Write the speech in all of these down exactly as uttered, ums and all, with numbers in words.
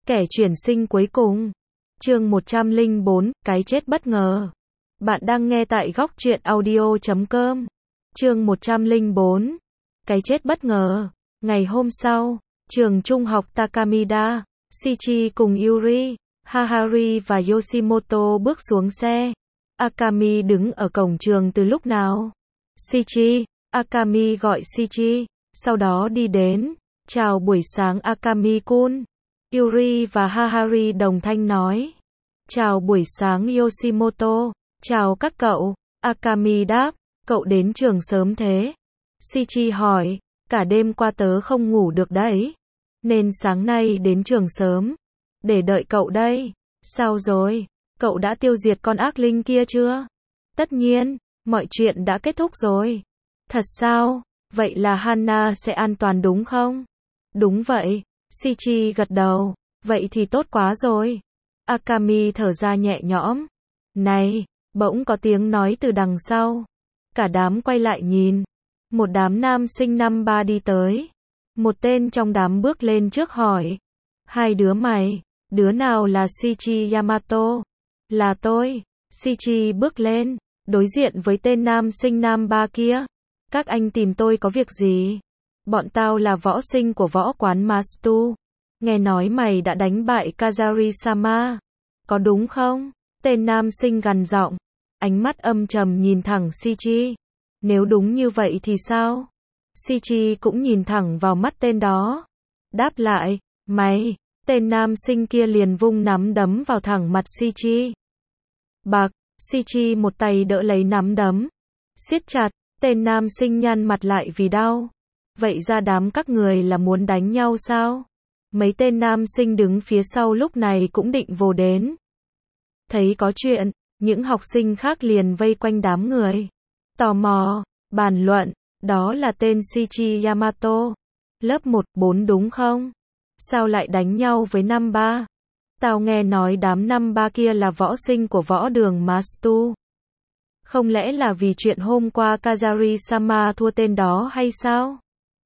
Kẻ chuyển sinh cuối cùng. Chương một trăm lẻ bốn, cái chết bất ngờ. Bạn đang nghe tại góc truyện audio chấm com. Chương một trăm lẻ bốn, cái chết bất ngờ. Ngày hôm sau, trường trung học Takamida, Shichi cùng Yuri, Hahari và Yoshimoto bước xuống xe. Akami đứng ở cổng trường từ lúc nào? Shichi, Akami gọi Shichi, sau đó đi đến. Chào buổi sáng Akami-kun. Yuri và Hahari đồng thanh nói. Chào buổi sáng Yoshimoto. Chào các cậu. Akami đáp. Cậu đến trường sớm thế? Shichi hỏi. Cả đêm qua tớ không ngủ được đấy, nên sáng nay đến trường sớm, để đợi cậu đây. Sao rồi? Cậu đã tiêu diệt con ác linh kia chưa? Tất nhiên, mọi chuyện đã kết thúc rồi. Thật sao? Vậy là Hana sẽ an toàn đúng không? Đúng vậy. Shichi gật đầu. Vậy thì tốt quá rồi. Akami thở ra nhẹ nhõm. Này, bỗng có tiếng nói từ đằng sau. Cả đám quay lại nhìn. Một đám nam sinh năm ba đi tới. Một tên trong đám bước lên trước hỏi. Hai đứa mày, đứa nào là Shichi Yamato? Là tôi. Shichi bước lên, đối diện với tên nam sinh năm ba kia. Các anh tìm tôi có việc gì? Bọn tao là võ sinh của võ quán Mastu. Nghe nói mày đã đánh bại Kazari-sama. Có đúng không? Tên nam sinh gằn giọng, ánh mắt âm trầm nhìn thẳng Shichi. Nếu đúng như vậy thì sao? Shichi cũng nhìn thẳng vào mắt tên đó. Đáp lại, mày. Tên nam sinh kia liền vung nắm đấm vào thẳng mặt Shichi. Bạc, Shichi một tay đỡ lấy nắm đấm. Siết chặt, tên nam sinh nhăn mặt lại vì đau. Vậy ra đám các người là muốn đánh nhau sao? Mấy tên nam sinh đứng phía sau lúc này cũng định vồ đến. Thấy có chuyện, những học sinh khác liền vây quanh đám người. Tò mò, bàn luận, đó là tên Shichi Yamato. Lớp một bốn đúng không? Sao lại đánh nhau với năm ba? Tao nghe nói đám năm ba kia là võ sinh của võ đường Mastu. Không lẽ là vì chuyện hôm qua Kazari-sama thua tên đó hay sao?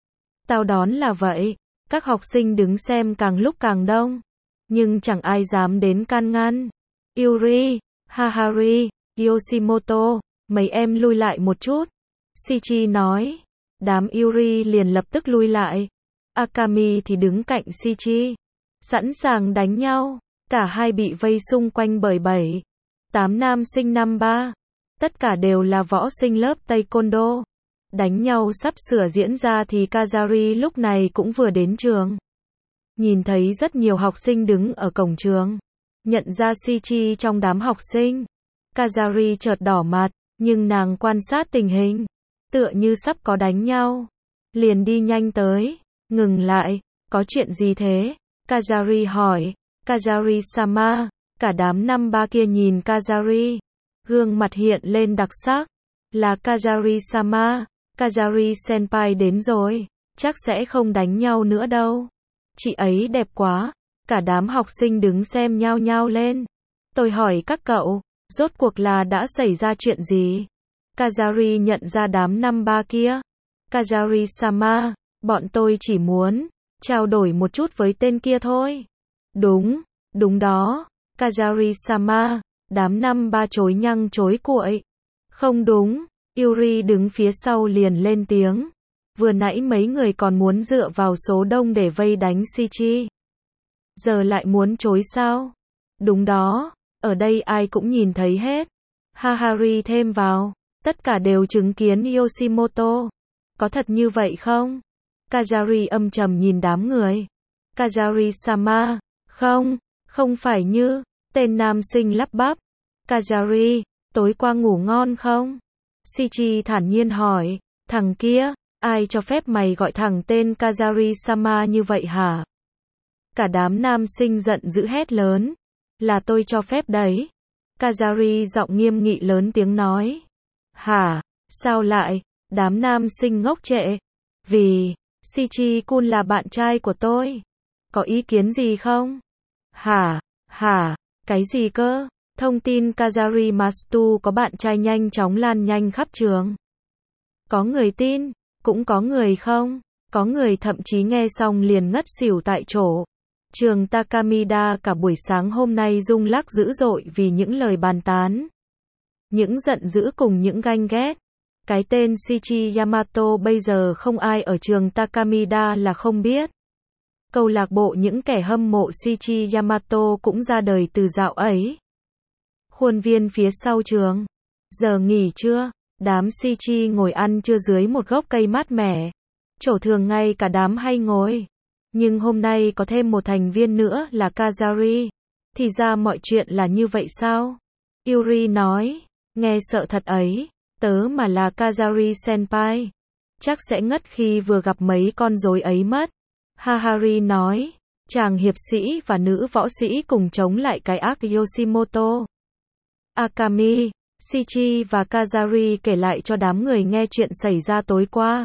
Tao đoán là vậy. Các học sinh đứng xem càng lúc càng đông. Nhưng chẳng ai dám đến can ngăn. Yuri, Hahari, Yoshimoto, mấy em lui lại một chút. Shichi nói. Đám Yuri liền lập tức lui lại. Akami thì đứng cạnh Shichi, sẵn sàng đánh nhau. Cả hai bị vây xung quanh bởi bảy, tám nam sinh năm ba. Tất cả đều là võ sinh lớp Taekwondo. Đánh nhau sắp sửa diễn ra thì Kazari lúc này cũng vừa đến trường. Nhìn thấy rất nhiều học sinh đứng ở cổng trường. Nhận ra Shichi trong đám học sinh. Kazari chợt đỏ mặt, nhưng nàng quan sát tình hình. Tựa như sắp có đánh nhau. Liền đi nhanh tới. Ngừng lại. Có chuyện gì thế? Kazari hỏi. Kazari-sama. Cả đám năm ba kia nhìn Kazari. Gương mặt hiện lên đặc sắc. Là Kazari-sama. Kazari-senpai đến rồi. Chắc sẽ không đánh nhau nữa đâu. Chị ấy đẹp quá. Cả đám học sinh đứng xem nhao nhao lên. Tôi hỏi các cậu, rốt cuộc là đã xảy ra chuyện gì? Kazari nhận ra đám năm ba kia. Kazari-sama, bọn tôi chỉ muốn trao đổi một chút với tên kia thôi. Đúng, đúng đó. Kazari-sama, đám năm ba chối nhăng chối cuội. Không đúng. Yuri đứng phía sau liền lên tiếng. Vừa nãy mấy người còn muốn dựa vào số đông để vây đánh Shichi. Giờ lại muốn chối sao? Đúng đó, ở đây ai cũng nhìn thấy hết. Hahari thêm vào. Tất cả đều chứng kiến Yoshimoto. Có thật như vậy không? Kazari âm trầm nhìn đám người. Kazari-sama, không, không phải như. Tên nam sinh lắp bắp. Kazari, tối qua ngủ ngon không? Shichi thản nhiên hỏi. Thằng kia, ai cho phép mày gọi thẳng tên Kazari-sama như vậy hả? Cả đám nam sinh giận dữ hét lớn. Là tôi cho phép đấy. Kazari giọng nghiêm nghị lớn tiếng nói. Hả? Sao lại? Đám nam sinh ngốc trệ. Vì, Shichi-kun là bạn trai của tôi. Có ý kiến gì không? Hả? Hả? Cái gì cơ? Thông tin Kazari Mastu có bạn trai nhanh chóng lan nhanh khắp trường. Có người tin, cũng có người không. Có người thậm chí nghe xong liền ngất xỉu tại chỗ. Trường Takamida cả buổi sáng hôm nay rung lắc dữ dội vì những lời bàn tán, những giận dữ cùng những ganh ghét. Cái tên Shichi Yamato bây giờ không ai ở trường Takamida là không biết. Câu lạc bộ những kẻ hâm mộ Shichi Yamato cũng ra đời từ dạo ấy. Khuôn viên phía sau trường. Giờ nghỉ trưa, đám Shichi ngồi ăn trưa dưới một gốc cây mát mẻ. Chỗ thường ngay cả đám hay ngồi. Nhưng hôm nay có thêm một thành viên nữa là Kazari. Thì ra mọi chuyện là như vậy sao? Yuri nói, nghe sợ thật ấy, tớ mà là Kazari senpai, chắc sẽ ngất khi vừa gặp mấy con rối ấy mất. Hahari nói, chàng hiệp sĩ và nữ võ sĩ cùng chống lại cái ác Yoshimoto. Akami, Shichi và Kazari kể lại cho đám người nghe chuyện xảy ra tối qua.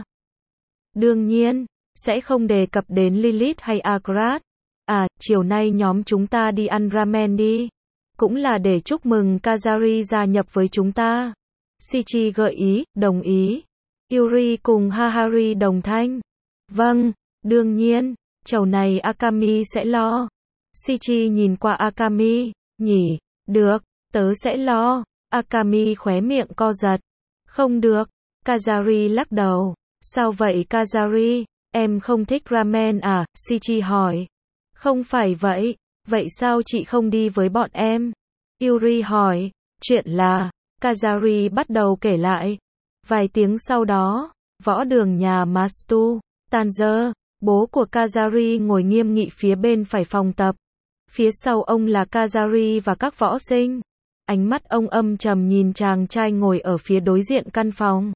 Đương nhiên, sẽ không đề cập đến Lilith hay Agrat. À, chiều nay nhóm chúng ta đi ăn ramen đi. Cũng là để chúc mừng Kazari gia nhập với chúng ta. Shichi gợi ý, đồng ý. Yuri cùng Hahari đồng thanh. Vâng, đương nhiên, chầu này Akami sẽ lo. Shichi nhìn qua Akami, nhỉ, được, tớ sẽ lo. Akami khóe miệng co giật. Không được, Kazari lắc đầu. Sao vậy Kazari, em không thích ramen à? Shichi hỏi. Không phải vậy, vậy sao chị không đi với bọn em? Yuri hỏi. Chuyện là, Kazari bắt đầu kể lại. Vài tiếng sau đó, võ đường nhà Mastu, Tanzer, bố của Kazari ngồi nghiêm nghị phía bên phải phòng tập. Phía sau ông là Kazari và các võ sinh. Ánh mắt ông âm trầm nhìn chàng trai ngồi ở phía đối diện căn phòng.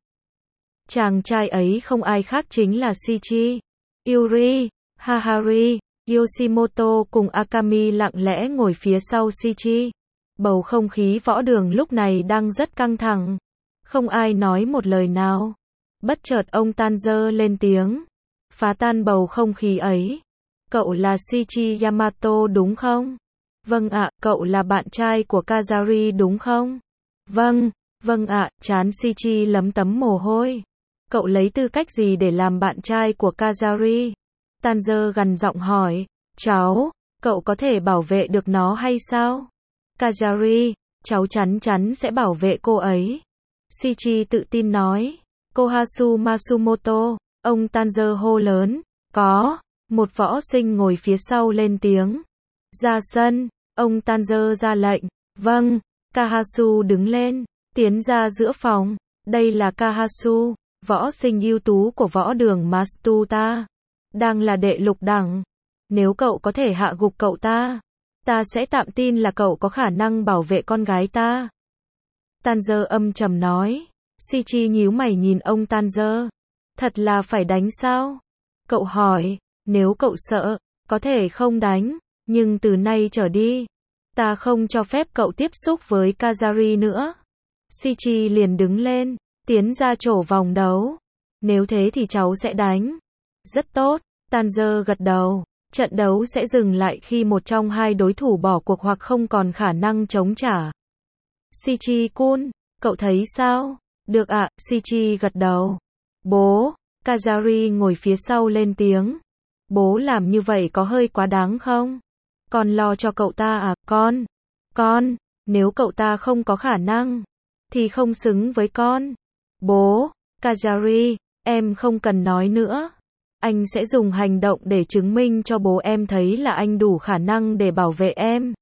Chàng trai ấy không ai khác chính là Shichi. Yuri, Hahari, Yoshimoto cùng Akami lặng lẽ ngồi phía sau Shichi. Bầu không khí võ đường lúc này đang rất căng thẳng. Không ai nói một lời nào. Bất chợt ông Tanzer lên tiếng. Phá tan bầu không khí ấy. Cậu là Shichi Yamato đúng không? Vâng ạ, cậu là bạn trai của Kazari đúng không? Vâng, vâng ạ, trán Shichi lấm tấm mồ hôi. Cậu lấy tư cách gì để làm bạn trai của Kazari? Tanzer gằn giọng hỏi. Cháu, cậu có thể bảo vệ được nó hay sao? Kazari, cháu chắn chắn sẽ bảo vệ cô ấy. Shichi tự tin nói. Kohasu Masumoto, ông Tanzer hô lớn. Có, một võ sinh ngồi phía sau lên tiếng. Ra sân, ông Tanzer ra lệnh. Vâng, Kahasu đứng lên, tiến ra giữa phòng. Đây là Kahasu, võ sinh ưu tú của võ đường Mastu ta. Đang là đệ lục đẳng. Nếu cậu có thể hạ gục cậu ta, ta sẽ tạm tin là cậu có khả năng bảo vệ con gái ta. Tanzer âm trầm nói. Shichi nhíu mày nhìn ông Tanzer. Thật là phải đánh sao? Cậu hỏi. Nếu cậu sợ, có thể không đánh. Nhưng từ nay trở đi, ta không cho phép cậu tiếp xúc với Kazari nữa. Shichi liền đứng lên, tiến ra chỗ vòng đấu. Nếu thế thì cháu sẽ đánh. Rất tốt, Tanzer gật đầu. Trận đấu sẽ dừng lại khi một trong hai đối thủ bỏ cuộc hoặc không còn khả năng chống trả. Shichi-kun, cậu thấy sao? Được ạ, Shichi gật đầu. Bố, Kazari ngồi phía sau lên tiếng. Bố làm như vậy có hơi quá đáng không? Con lo cho cậu ta à, con? Con, nếu cậu ta không có khả năng, thì không xứng với con. Bố, Kazari, em không cần nói nữa. Anh sẽ dùng hành động để chứng minh cho bố em thấy là anh đủ khả năng để bảo vệ em.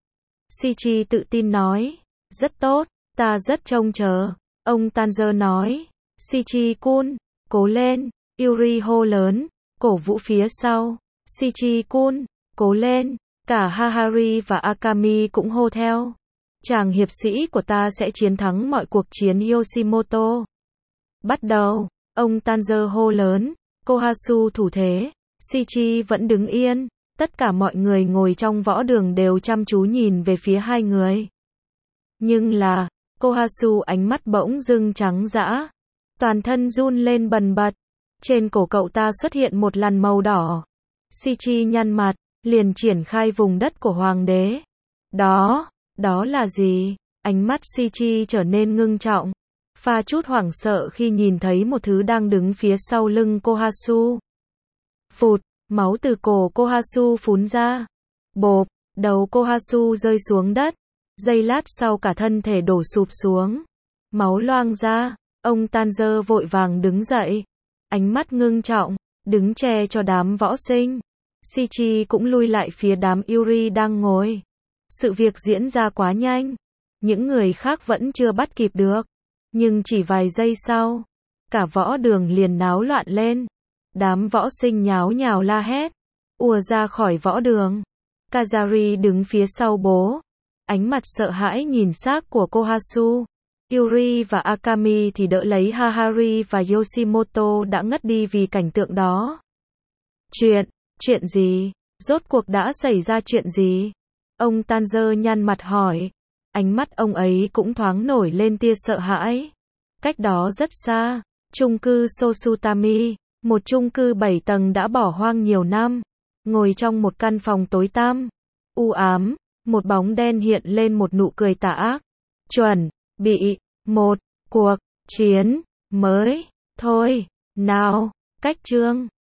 Shichi tự tin nói. Rất tốt, ta rất trông chờ. Ông Tanzer nói. Shichi-kun, cố lên. Yuri hô lớn, cổ vũ phía sau. Shichi-kun, cố lên. Cả Hahari và Akami cũng hô theo. Chàng hiệp sĩ của ta sẽ chiến thắng mọi cuộc chiến Yoshimoto. Bắt đầu, ông Tanzer hô lớn. Kohasu thủ thế. Shichi vẫn đứng yên. Tất cả mọi người ngồi trong võ đường đều chăm chú nhìn về phía hai người. Nhưng là, Kohasu ánh mắt bỗng dưng trắng dã. Toàn thân run lên bần bật. Trên cổ cậu ta xuất hiện một lằn màu đỏ. Shichi nhăn mặt, liền triển khai vùng đất của hoàng đế. Đó, đó là gì? Ánh mắt Shichi trở nên ngưng trọng. Pha chút hoảng sợ khi nhìn thấy một thứ đang đứng phía sau lưng Kohasu. Phụt, Máu từ cổ Kohasu phún ra. Bộp, đầu Kohasu rơi xuống đất. Giây lát sau cả thân thể đổ sụp xuống. Máu loang ra. Ông Tanzer vội vàng đứng dậy. Ánh mắt ngưng trọng, đứng che cho đám võ sinh. Shichi cũng lui lại phía đám Yuri đang ngồi. Sự việc diễn ra quá nhanh. Những người khác vẫn chưa bắt kịp được. Nhưng chỉ vài giây sau, cả võ đường liền náo loạn lên. Đám võ sinh nháo nhào la hét, ùa ra khỏi võ đường. Kazari đứng phía sau bố, ánh mặt sợ hãi nhìn xác của Kohasu. Yuri và Akami thì đỡ lấy Hahari và Yoshimoto đã ngất đi vì cảnh tượng đó. Chuyện, chuyện gì? Rốt cuộc đã xảy ra chuyện gì? Ông Tanzer nhăn mặt hỏi. Ánh mắt ông ấy cũng thoáng nổi lên tia sợ hãi. Cách đó rất xa, chung cư Sosutami, một chung cư bảy tầng đã bỏ hoang nhiều năm. Ngồi trong một căn phòng tối tăm, u ám, một bóng đen hiện lên một nụ cười tà ác. Chuẩn bị một cuộc chiến mới thôi. Nào, cách chương